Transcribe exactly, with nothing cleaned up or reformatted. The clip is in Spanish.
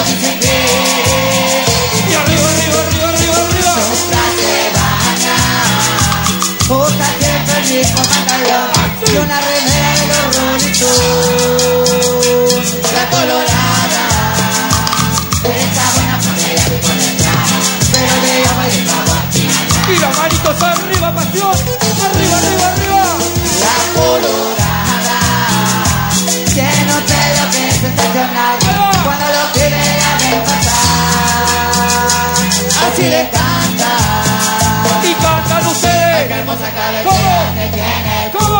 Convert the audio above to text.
dicen que. Y arriba, arriba, arriba, arriba, arriba. Nunca se baña. Usa siempre el mismo pantalón y una remera de los Rolling Stones. La colorada está buena porque ella te pone entrada, pero de ella me dejaba aquí. Y las manitos arriba, pasión. Arriba, arriba, arriba. La colorada tiene un pelo que es sensacional. Cuando lo quiere la ven pasar. Así le canta. Y cantan ustedes. Ay, qué hermosa cabecera ¿Cómo? que tiene. ¿Cómo?